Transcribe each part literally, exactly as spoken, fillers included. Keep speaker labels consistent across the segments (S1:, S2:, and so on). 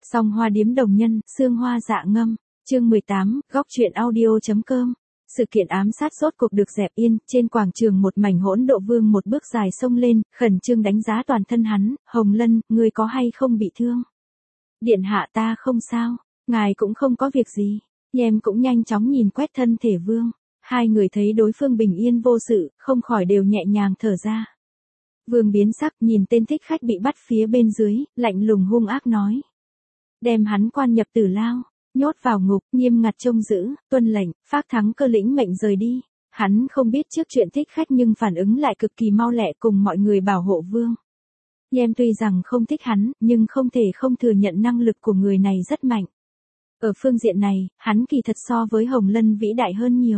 S1: Song Hoa Điếm Đồng Nhân, Sương Hoa Dạ Ngâm, chương mười tám, góc truyện audio.com. Sự kiện ám sát rốt cuộc được dẹp yên, trên quảng trường một mảnh hỗn độ. Vương một bước dài xông lên, khẩn trương đánh giá toàn thân hắn. Hồng Lân, ngươi có hay không bị thương? Điện hạ ta không sao, ngài cũng không có việc gì. Nhem cũng nhanh chóng nhìn quét thân thể Vương. Hai người thấy đối phương bình yên vô sự, không khỏi đều nhẹ nhàng thở ra. Vương biến sắc nhìn tên thích khách bị bắt phía bên dưới, lạnh lùng hung ác nói. Đem hắn quan nhập tử lao, nhốt vào ngục, nghiêm ngặt trông giữ, tuân lệnh, Phác Thắng Cơ lĩnh mệnh rời đi. Hắn không biết trước chuyện thích khách nhưng phản ứng lại cực kỳ mau lẹ cùng mọi người bảo hộ Vương. Nhem tuy rằng không thích hắn, nhưng không thể không thừa nhận năng lực của người này rất mạnh. Ở phương diện này, hắn kỳ thật so với Hồng Lân vĩ đại hơn nhiều.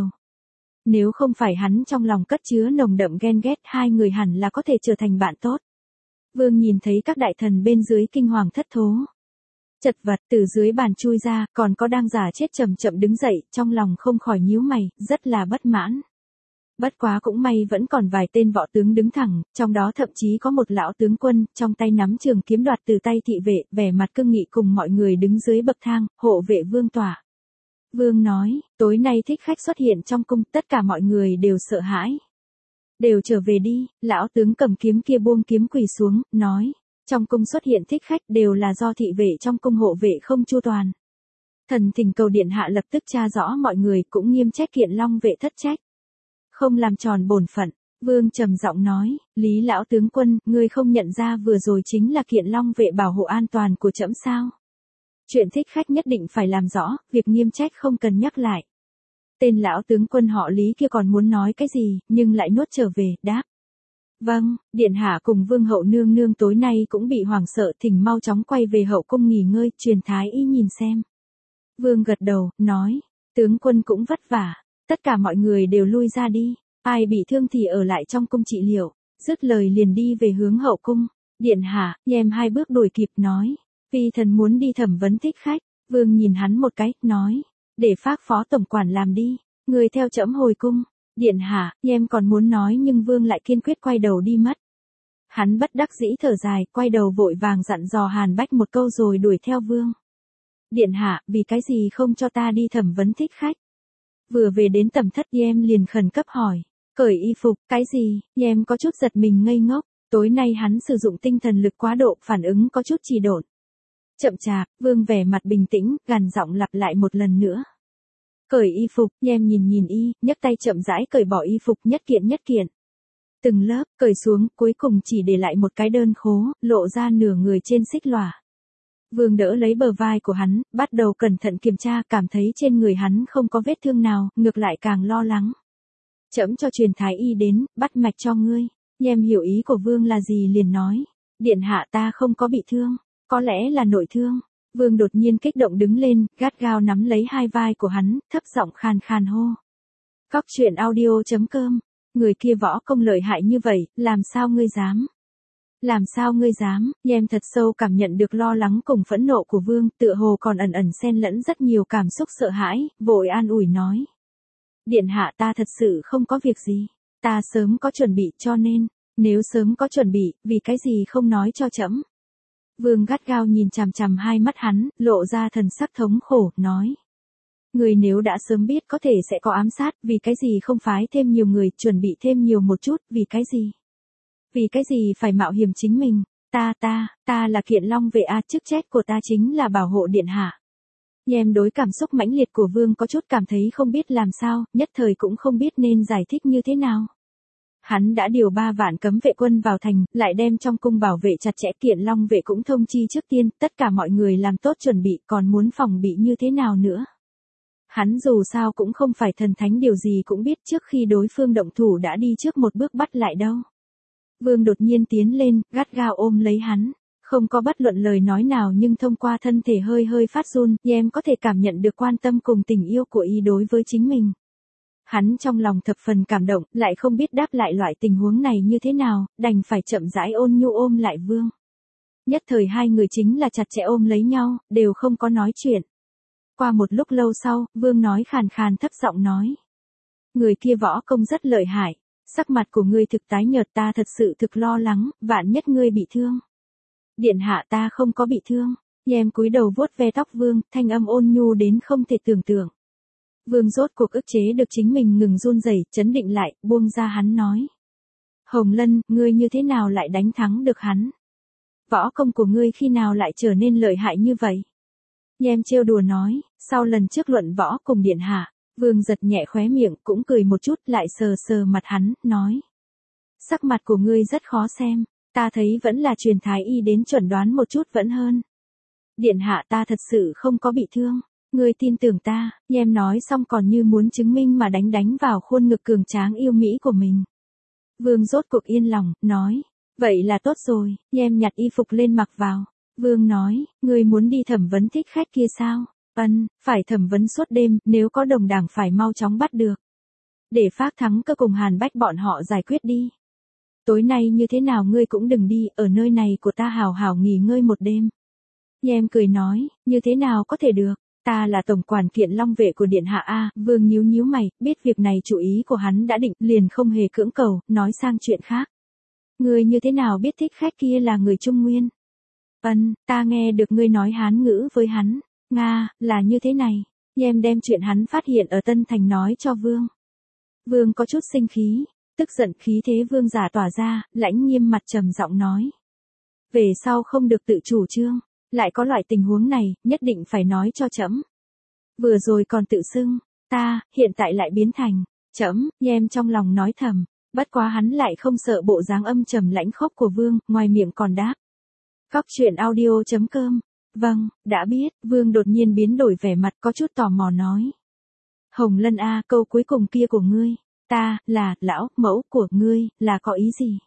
S1: Nếu không phải hắn trong lòng cất chứa nồng đậm ghen ghét, hai người hẳn là có thể trở thành bạn tốt. Vương nhìn thấy các đại thần bên dưới kinh hoàng thất thố. Chật vật từ dưới bàn chui ra, còn có đang giả chết chậm chậm đứng dậy, trong lòng không khỏi nhíu mày, rất là bất mãn. Bất quá cũng may vẫn còn vài tên võ tướng đứng thẳng, trong đó thậm chí có một lão tướng quân, trong tay nắm trường kiếm đoạt từ tay thị vệ, vẻ mặt cương nghị cùng mọi người đứng dưới bậc thang, hộ vệ Vương tỏa. Vương nói, tối nay thích khách xuất hiện trong cung, tất cả mọi người đều sợ hãi. Đều trở về đi, lão tướng cầm kiếm kia buông kiếm quỳ xuống, nói. Trong cung xuất hiện thích khách đều là do thị vệ trong cung hộ vệ không chu toàn. Thần thỉnh cầu điện hạ lập tức tra rõ mọi người, cũng nghiêm trách Kiện Long vệ thất trách. Không làm tròn bổn phận, Vương trầm giọng nói, Lý lão tướng quân, ngươi không nhận ra vừa rồi chính là Kiện Long vệ bảo hộ an toàn của trẫm sao? Chuyện thích khách nhất định phải làm rõ, việc nghiêm trách không cần nhắc lại. Tên lão tướng quân họ Lý kia còn muốn nói cái gì, nhưng lại nuốt trở về, đáp. Vâng, điện hạ cùng Vương hậu nương nương tối nay cũng bị hoảng sợ, thỉnh mau chóng quay về hậu cung nghỉ ngơi, truyền thái y nhìn xem. Vương gật đầu, nói, tướng quân cũng vất vả, tất cả mọi người đều lui ra đi, ai bị thương thì ở lại trong cung trị liệu, dứt lời liền đi về hướng hậu cung. Điện hạ, Nhem hai bước đuổi kịp nói, phi thần muốn đi thẩm vấn thích khách. Vương nhìn hắn một cái, nói, để Phác phó tổng quản làm đi, người theo trẫm hồi cung. Điện hạ, Nhem còn muốn nói nhưng Vương lại kiên quyết quay đầu đi mất. Hắn bất đắc dĩ thở dài, quay đầu vội vàng dặn dò Hàn Bách một câu rồi đuổi theo Vương. Điện hạ, vì cái gì không cho ta đi thẩm vấn thích khách? Vừa về đến tầm thất, Nhem liền khẩn cấp hỏi, cởi y phục, cái gì? Nhem có chút giật mình ngây ngốc, tối nay hắn sử dụng tinh thần lực quá độ, phản ứng có chút trì độn. Chậm chạp, Vương vẻ mặt bình tĩnh, gằn giọng lặp lại một lần nữa. Cởi y phục, Nhem nhìn nhìn y, nhấc tay chậm rãi cởi bỏ y phục nhất kiện nhất kiện. Từng lớp, cởi xuống, cuối cùng chỉ để lại một cái đơn khố, lộ ra nửa người trên xích lòa. Vương đỡ lấy bờ vai của hắn, bắt đầu cẩn thận kiểm tra, cảm thấy trên người hắn không có vết thương nào, ngược lại càng lo lắng. Trẫm cho truyền thái y đến, bắt mạch cho ngươi. Nhem hiểu ý của Vương là gì liền nói. Điện hạ ta không có bị thương, có lẽ là nội thương. Vương đột nhiên kích động đứng lên, gắt gao nắm lấy hai vai của hắn, thấp giọng khàn khàn hô. Góc truyện audio.com, người kia võ công lợi hại như vậy, làm sao ngươi dám? Làm sao ngươi dám? Nhem thật sâu cảm nhận được lo lắng cùng phẫn nộ của Vương, tựa hồ còn ẩn ẩn xen lẫn rất nhiều cảm xúc sợ hãi, vội an ủi nói. Điện hạ ta thật sự không có việc gì, ta sớm có chuẩn bị cho nên, nếu sớm có chuẩn bị, vì cái gì không nói cho trẫm? Vương gắt gao nhìn chằm chằm hai mắt hắn, lộ ra thần sắc thống khổ, nói. Người nếu đã sớm biết có thể sẽ có ám sát, vì cái gì không phái thêm nhiều người, chuẩn bị thêm nhiều một chút, vì cái gì? Vì cái gì phải mạo hiểm chính mình? Ta ta, ta là Kiện Long vệ a, chức trách của ta chính là bảo hộ điện hạ. Nhem đối cảm xúc mãnh liệt của Vương có chút cảm thấy không biết làm sao, nhất thời cũng không biết nên giải thích như thế nào. Hắn đã điều ba vạn cấm vệ quân vào thành, lại đem trong cung bảo vệ chặt chẽ, Kiện Long vệ cũng thông chi trước tiên, tất cả mọi người làm tốt chuẩn bị, còn muốn phòng bị như thế nào nữa. Hắn dù sao cũng không phải thần thánh, điều gì cũng biết, trước khi đối phương động thủ đã đi trước một bước bắt lại đâu. Vương đột nhiên tiến lên, gắt gao ôm lấy hắn, không có bất luận lời nói nào nhưng thông qua thân thể hơi hơi phát run, Nhem có thể cảm nhận được quan tâm cùng tình yêu của y đối với chính mình. Hắn trong lòng thập phần cảm động, lại không biết đáp lại loại tình huống này như thế nào, đành phải chậm rãi ôn nhu ôm lại Vương. Nhất thời hai người chính là chặt chẽ ôm lấy nhau, đều không có nói chuyện. Qua một lúc lâu sau, Vương nói khàn khàn thấp giọng nói. Người kia võ công rất lợi hại, sắc mặt của ngươi thực tái nhợt, ta thật sự thực lo lắng, vạn nhất ngươi bị thương. Điện hạ ta không có bị thương. Nhem cúi đầu vuốt ve tóc Vương, thanh âm ôn nhu đến không thể tưởng tượng. Vương rốt cuộc ức chế được chính mình ngừng run rẩy, trấn định lại, buông ra hắn nói. Hồng Lân, ngươi như thế nào lại đánh thắng được hắn? Võ công của ngươi khi nào lại trở nên lợi hại như vậy? Nhem trêu đùa nói, sau lần trước luận võ cùng điện hạ, Vương giật nhẹ khóe miệng cũng cười một chút lại sờ sờ mặt hắn, nói. Sắc mặt của ngươi rất khó xem, ta thấy vẫn là truyền thái y đến chuẩn đoán một chút vẫn hơn. Điện hạ ta thật sự không có bị thương, ngươi tin tưởng ta, Nhem nói xong còn như muốn chứng minh mà đánh đánh vào khuôn ngực cường tráng yêu mỹ của mình. Vương rốt cuộc yên lòng, nói, vậy là tốt rồi, Nhem nhặt y phục lên mặc vào. Vương nói, ngươi muốn đi thẩm vấn thích khách kia sao? Ân, phải thẩm vấn suốt đêm, nếu có đồng đảng phải mau chóng bắt được. Để Phác Thắng Cơ cùng Hàn Bách bọn họ giải quyết đi. Tối nay như thế nào ngươi cũng đừng đi, ở nơi này của ta hào hào nghỉ ngơi một đêm. Nhem cười nói, như thế nào có thể được, ta là tổng quản Kiện Long vệ của điện hạ a. Vương nhíu nhíu mày, biết việc này chủ ý của hắn đã định, liền không hề cưỡng cầu, nói sang chuyện khác. Ngươi như thế nào biết thích khách kia là người Trung Nguyên? Ân, ta nghe được ngươi nói Hán ngữ với hắn. Nga, là như thế này. Nhem đem chuyện hắn phát hiện ở Tân Thành nói cho Vương. Vương có chút sinh khí, tức giận khí thế Vương giả tỏa ra, lãnh nghiêm mặt trầm giọng nói. Về sau không được tự chủ trương, lại có loại tình huống này, nhất định phải nói cho trẫm. Vừa rồi còn tự xưng, ta, hiện tại lại biến thành, trẫm. Nhem trong lòng nói thầm, bất quá hắn lại không sợ bộ dáng âm trầm lãnh khốc của Vương, ngoài miệng còn đáp. Góc truyện audio chấm com. Vâng, đã biết, Vương đột nhiên biến đổi vẻ mặt có chút tò mò nói. Hồng Lân a, câu cuối cùng kia của ngươi, ta, là, lão, mẫu của ngươi, là có ý gì?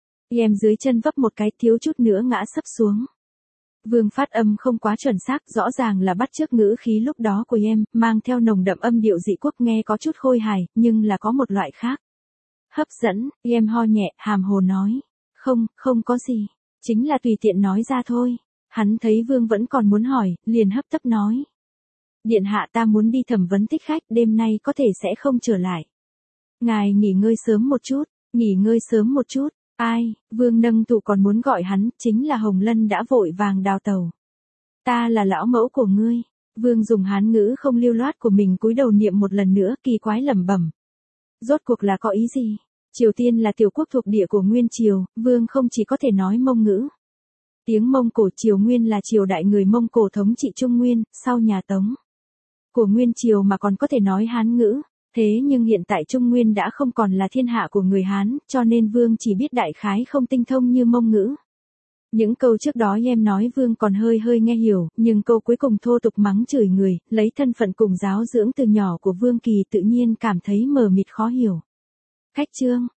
S1: Em dưới chân vấp một cái thiếu chút nữa ngã sấp xuống. Vương phát âm không quá chuẩn xác, rõ ràng là bắt chước ngữ khí lúc đó của em, mang theo nồng đậm âm điệu dị quốc nghe có chút khôi hài, nhưng là có một loại khác. Hấp dẫn, em ho nhẹ, hàm hồ nói. Không, không có gì, chính là tùy tiện nói ra thôi. Hắn thấy Vương vẫn còn muốn hỏi, liền hấp tấp nói. Điện hạ ta muốn đi thẩm vấn thích khách, đêm nay có thể sẽ không trở lại. Ngài nghỉ ngơi sớm một chút, nghỉ ngơi sớm một chút. Ai, Vương nâng tụ còn muốn gọi hắn, chính là Hồng Lân đã vội vàng đào tàu. Ta là lão mẫu của ngươi. Vương dùng Hán ngữ không lưu loát của mình cúi đầu niệm một lần nữa, kỳ quái lẩm bẩm. Rốt cuộc là có ý gì? Triều Tiên là tiểu quốc thuộc địa của Nguyên Triều, Vương không chỉ có thể nói Mông ngữ. Tiếng Mông Cổ Triều Nguyên là triều đại người Mông Cổ thống trị Trung Nguyên, sau nhà Tống. Của Nguyên Triều mà còn có thể nói Hán ngữ, thế nhưng hiện tại Trung Nguyên đã không còn là thiên hạ của người Hán, cho nên Vương chỉ biết đại khái không tinh thông như Mông ngữ. Những câu trước đó em nói Vương còn hơi hơi nghe hiểu, nhưng câu cuối cùng thô tục mắng chửi người, lấy thân phận cùng giáo dưỡng từ nhỏ của Vương Kỳ tự nhiên cảm thấy mờ mịt khó hiểu. Khách trương,